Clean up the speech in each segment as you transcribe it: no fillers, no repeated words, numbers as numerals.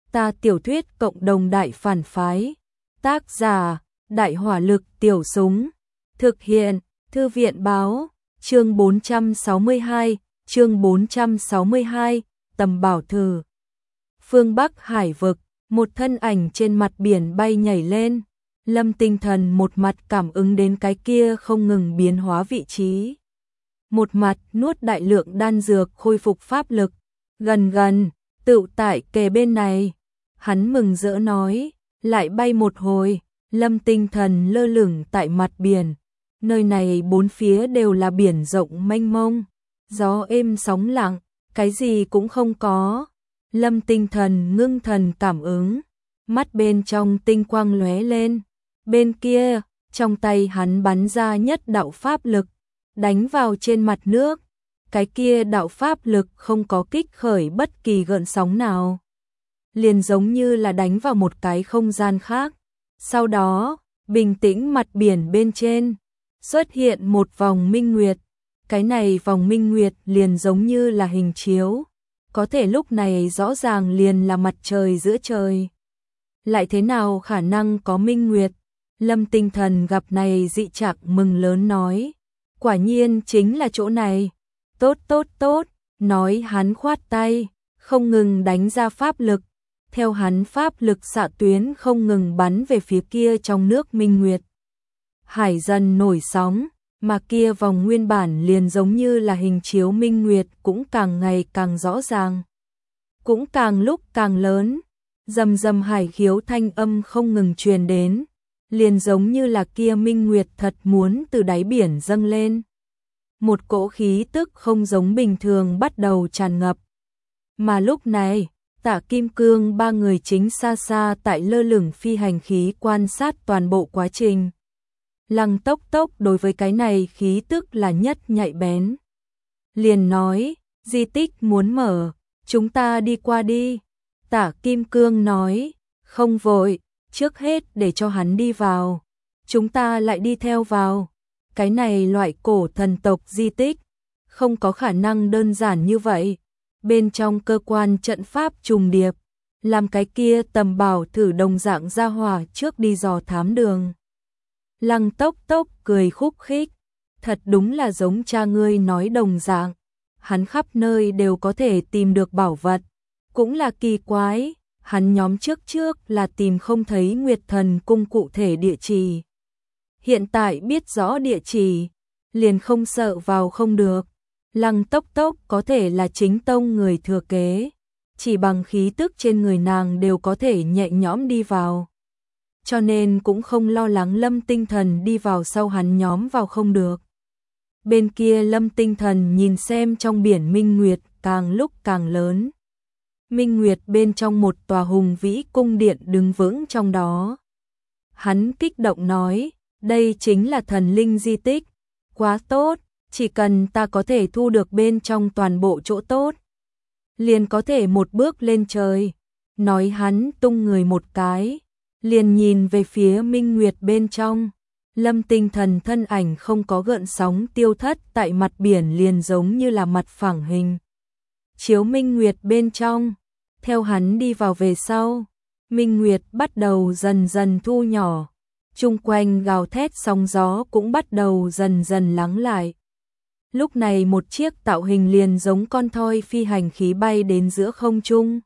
Ta tiểu thuyết cộng đồng đại phản phái. Tác giả, Đại hỏa lực tiểu súng. Thực hiện, Thư viện báo. Chương 462, Tầm bảo thử. Phương Bắc hải vực, một thân ảnh trên mặt biển bay nhảy lên. Lâm Tinh Thần một mặt cảm ứng đến cái kia không ngừng biến hóa vị trí. Một mặt nuốt đại lượng đan dược khôi phục pháp lực. Gần, tựu tại kề bên này. Hắn mừng rỡ nói, lại bay một hồi, Lâm Tinh Thần lơ lửng tại mặt biển. Nơi này bốn phía đều là biển rộng mênh mông, gió êm sóng lặng, cái gì cũng không có. Lâm Tinh Thần ngưng thần cảm ứng, mắt bên trong tinh quang lóe lên. Bên kia, trong tay hắn bắn ra nhất đạo pháp lực, đánh vào trên mặt nước. Cái kia đạo pháp lực không có kích khởi bất kỳ gợn sóng nào, liền giống như là đánh vào một cái không gian khác. Sau đó, bình tĩnh mặt biển bên trên, xuất hiện một vòng minh nguyệt. Cái này vòng minh nguyệt liền giống như là hình chiếu, có thể lúc này rõ ràng liền là mặt trời giữa trời. Lại thế nào khả năng có minh nguyệt? Lâm Tinh Thần gặp này dị trạng mừng lớn nói, quả nhiên chính là chỗ này. Tốt, nói hắn khoát tay, không ngừng đánh ra pháp lực. Theo hắn pháp lực xạ tuyến không ngừng bắn về phía kia trong nước minh nguyệt. Hải dần nổi sóng, mà kia vòng nguyên bản liền giống như là hình chiếu minh nguyệt cũng càng ngày càng rõ ràng, cũng càng lúc càng lớn. Rầm hải khiếu thanh âm không ngừng truyền đến, liền giống như là kia minh nguyệt thật muốn từ đáy biển dâng lên. Một cỗ khí tức không giống bình thường bắt đầu tràn ngập. Mà lúc này, Tạ Kim Cương ba người chính xa xa tại lơ lửng phi hành khí quan sát toàn bộ quá trình. Lăng Tốc đối với cái này khí tức là nhất nhạy bén. Liền nói, di tích muốn mở, chúng ta đi qua đi. Tạ Kim Cương nói, không vội, trước hết để cho hắn đi vào, chúng ta lại đi theo vào. Cái này loại cổ thần tộc di tích, không có khả năng đơn giản như vậy. Bên trong cơ quan trận pháp trùng điệp, làm cái kia tầm bảo thử đồng dạng ra hỏa trước đi dò thám đường. Lăng Tốc cười khúc khích, thật đúng là giống cha ngươi nói đồng dạng, hắn khắp nơi đều có thể tìm được bảo vật, cũng là kỳ quái, hắn nhóm trước là tìm không thấy Nguyệt Thần cung cụ thể địa chỉ. Hiện tại biết rõ địa chỉ, liền không sợ vào không được. Lăng Tốc có thể là chính tông người thừa kế, chỉ bằng khí tức trên người nàng đều có thể nhẹ nhõm đi vào. Cho nên cũng không lo lắng Lâm Tinh Thần đi vào sau hắn nhóm vào không được. Bên kia Lâm Tinh Thần nhìn xem trong biển minh nguyệt càng lúc càng lớn. Minh nguyệt bên trong một tòa hùng vĩ cung điện đứng vững trong đó. Hắn kích động nói, đây chính là thần linh di tích, quá tốt. Chỉ cần ta có thể thu được bên trong toàn bộ chỗ tốt, liền có thể một bước lên trời. Nói hắn tung người một cái, liền nhìn về phía minh nguyệt bên trong. Lâm Tinh Thần thân ảnh không có gợn sóng tiêu thất tại mặt biển, liền giống như là mặt phẳng hình chiếu minh nguyệt bên trong. Theo hắn đi vào về sau, minh nguyệt bắt đầu dần thu nhỏ, chung quanh gào thét sóng gió cũng bắt đầu dần lắng lại. Lúc này một chiếc tạo hình liền giống con thoi phi hành khí bay đến giữa không trung.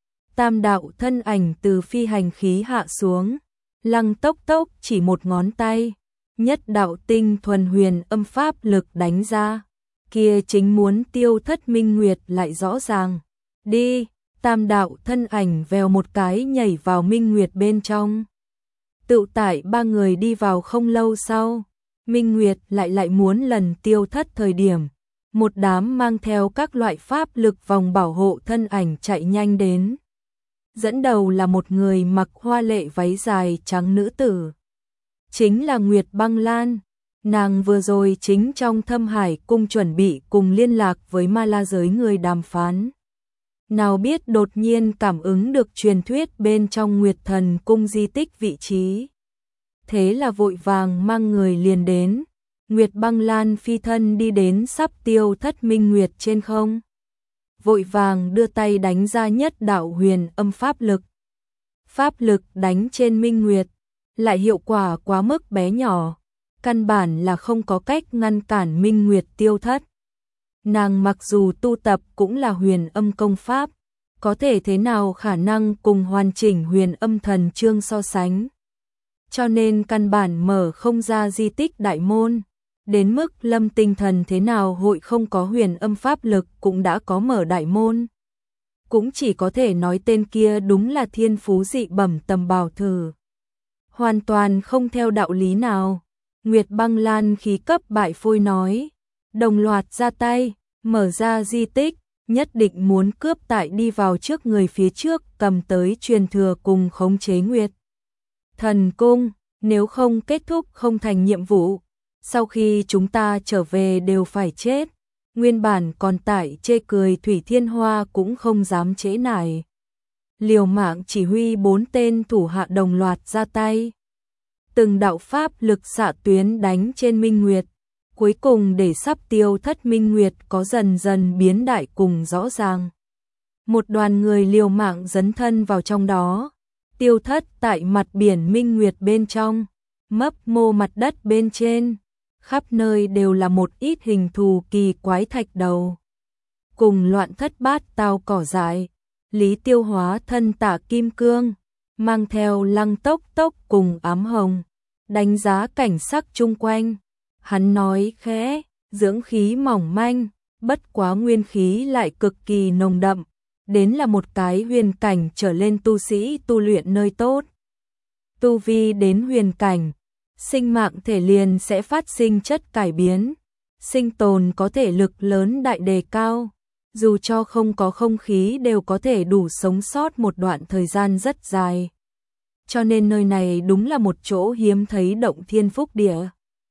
Tam đạo thân ảnh từ phi hành khí hạ xuống. Lăng Tốc chỉ một ngón tay, nhất đạo tinh thuần huyền âm pháp lực đánh ra. Kia chính muốn tiêu thất minh nguyệt lại rõ ràng. Đi, tam đạo thân ảnh vèo một cái nhảy vào minh nguyệt bên trong. Tựu tại ba người đi vào không lâu sau, minh nguyệt lại muốn lần tiêu thất thời điểm, một đám mang theo các loại pháp lực vòng bảo hộ thân ảnh chạy nhanh đến. Dẫn đầu là một người mặc hoa lệ váy dài trắng nữ tử, chính là Nguyệt Băng Lan. Nàng vừa rồi chính trong Thâm Hải cung chuẩn bị cùng liên lạc với Ma La giới người đàm phán. Nào biết đột nhiên cảm ứng được truyền thuyết bên trong Nguyệt Thần cung di tích vị trí. Thế là vội vàng mang người liền đến. Nguyệt Băng Lan phi thân đi đến sắp tiêu thất minh nguyệt trên không. Vội vàng đưa tay đánh ra nhất đạo huyền âm pháp lực. pháp lực đánh trên Minh Nguyệt, lại hiệu quả quá mức bé nhỏ, căn bản là không có cách ngăn cản Minh Nguyệt tiêu thất. Nàng mặc dù tu tập cũng là huyền âm công pháp, có thể thế nào khả năng cùng hoàn chỉnh huyền âm thần chương so sánh. Cho nên căn bản mở không ra di tích đại môn, đến mức Lâm Tinh Thần thế nào hội không có huyền âm pháp lực cũng đã có mở đại môn. Cũng chỉ có thể nói tên kia đúng là thiên phú dị bẩm Tầm Bảo Thử. Hoàn toàn không theo đạo lý nào. Nguyệt Băng Lan khí cấp bại phôi nói, đồng loạt ra tay, mở ra di tích, nhất định muốn cướp tại đi vào trước người phía trước cầm tới truyền thừa cùng khống chế Nguyệt Thần Cung, nếu không kết thúc không thành nhiệm vụ, sau khi chúng ta trở về đều phải chết. Nguyên bản còn tại chê cười Thủy Thiên Hoa cũng không dám trễ nải. Liều mạng chỉ huy 4 tên thủ hạ đồng loạt ra tay. Từng đạo pháp lực xạ tuyến đánh trên Minh Nguyệt, cuối cùng để sắp tiêu thất Minh Nguyệt có dần dần biến đại cùng rõ ràng. Một đoàn người liều mạng dấn thân vào trong đó, tiêu thất tại mặt biển Minh Nguyệt bên trong, mấp mô mặt đất bên trên, khắp nơi đều là một ít hình thù kỳ quái thạch đầu. Cùng loạn thất bát tao cỏ dại, Lý Tiêu hóa thân Tả Kim Cương, mang theo Lăng Tốc Tốc cùng Ám Hồng, đánh giá cảnh sắc chung quanh. Hắn nói khẽ, dưỡng khí mỏng manh, bất quá nguyên khí lại cực kỳ nồng đậm, đến là một cái huyền cảnh trở lên tu sĩ tu luyện nơi tốt. Tu vi đến huyền cảnh, sinh mạng thể liền sẽ phát sinh chất cải biến, sinh tồn có thể lực lớn đại đề cao, dù cho không có không khí đều có thể đủ sống sót một đoạn thời gian rất dài. Cho nên nơi này đúng là một chỗ hiếm thấy động thiên phúc địa.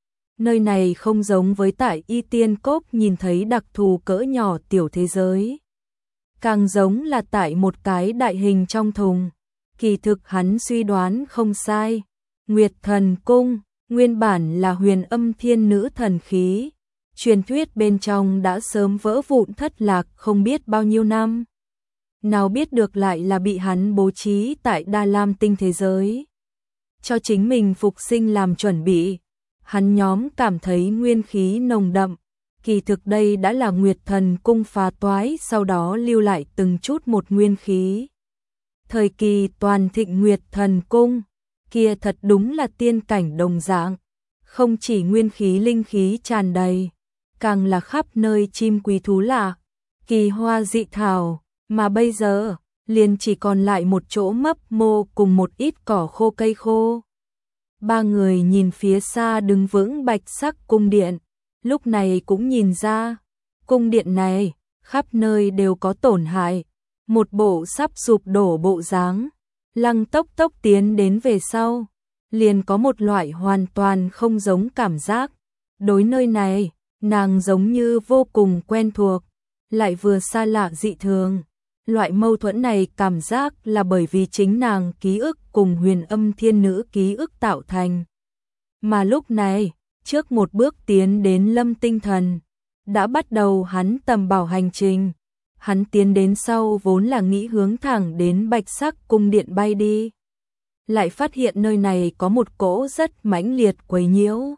Nơi này không giống với tại Y Tiên Cốc nhìn thấy đặc thù cỡ nhỏ tiểu thế giới. Càng giống là tại một cái đại hình trong thùng. Kỳ thực hắn suy đoán không sai. Nguyệt Thần Cung, nguyên bản là huyền âm thiên nữ thần khí. Truyền thuyết bên trong đã sớm vỡ vụn thất lạc không biết bao nhiêu năm. Nào biết được lại là bị hắn bố trí tại Đa Lam tinh thế giới. Cho chính mình phục sinh làm chuẩn bị. Hắn nhóm cảm thấy nguyên khí nồng đậm, kỳ thực đây đã là Nguyệt Thần Cung phá toái sau đó lưu lại từng chút một nguyên khí. Thời kỳ toàn thịnh Nguyệt Thần Cung, kia thật đúng là tiên cảnh đồng dạng, không chỉ nguyên khí linh khí tràn đầy, càng là khắp nơi chim quý thú lạ, kỳ hoa dị thảo, mà bây giờ liền chỉ còn lại một chỗ mấp mô cùng một ít cỏ khô cây khô. Ba người nhìn phía xa đứng vững bạch sắc cung điện, lúc này cũng nhìn ra, cung điện này, khắp nơi đều có tổn hại, một bộ sắp sụp đổ bộ dáng. Lăng Tốc Tốc tiến đến về sau, liền có một loại hoàn toàn không giống cảm giác. Đối nơi này, nàng giống như vô cùng quen thuộc, lại vừa xa lạ dị thường. Loại mâu thuẫn này cảm giác là bởi vì chính nàng ký ức cùng huyền âm thiên nữ ký ức tạo thành. Mà lúc này, trước một bước tiến đến Lâm Tinh Thần, đã bắt đầu hắn tầm bảo hành trình. Hắn tiến đến sau vốn là nghĩ hướng thẳng đến bạch sắc cung điện bay đi. Lại phát hiện nơi này có một cỗ rất mãnh liệt quấy nhiễu.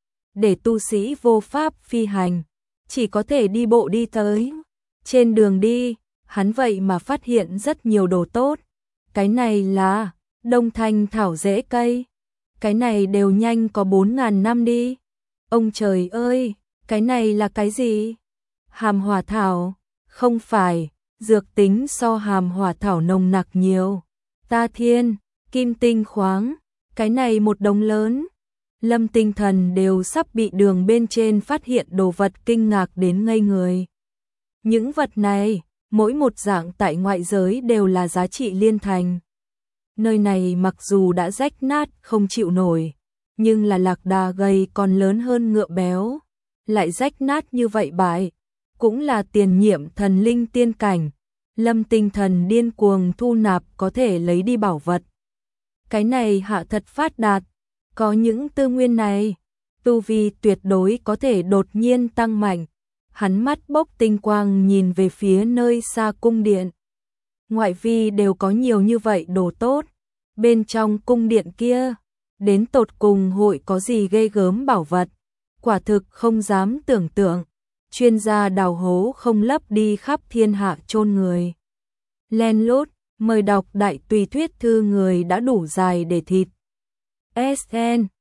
Để tu sĩ vô pháp phi hành, chỉ có thể đi bộ đi tới. Trên đường đi, hắn vậy mà phát hiện rất nhiều đồ tốt. Cái này là đông thanh thảo rễ cây. Cái này đều nhanh có 4.000 năm đi. Ông trời ơi, cái này là cái gì? Hàm hỏa thảo. Không phải, dược tính so hàm hỏa thảo nồng nặc nhiều. Ta thiên, kim tinh khoáng. Cái này một đống lớn. Lâm Tinh Thần đều sắp bị đường bên trên phát hiện đồ vật kinh ngạc đến ngây người. Những vật này, mỗi một dạng tại ngoại giới đều là giá trị liên thành. Nơi này mặc dù đã rách nát không chịu nổi, nhưng là lạc đà gầy còn lớn hơn ngựa béo. Lại rách nát như vậy bại, cũng là tiền nhiệm thần linh tiên cảnh. Lâm Tinh Thần điên cuồng thu nạp có thể lấy đi bảo vật. Cái này hạ thật phát đạt, có những tư nguyên này, tu vi tuyệt đối có thể đột nhiên tăng mạnh. Hắn mắt bốc tinh quang nhìn về phía nơi xa cung điện. Ngoại vi đều có nhiều như vậy đồ tốt, Bên trong cung điện kia, đến tột cùng hội có gì ghê gớm bảo vật, quả thực không dám tưởng tượng. Chuyên gia đào hố không lấp đi khắp thiên hạ chôn người. Len lút, mời đọc đại tùy thuyết thư người đã đủ dài để thịt. SN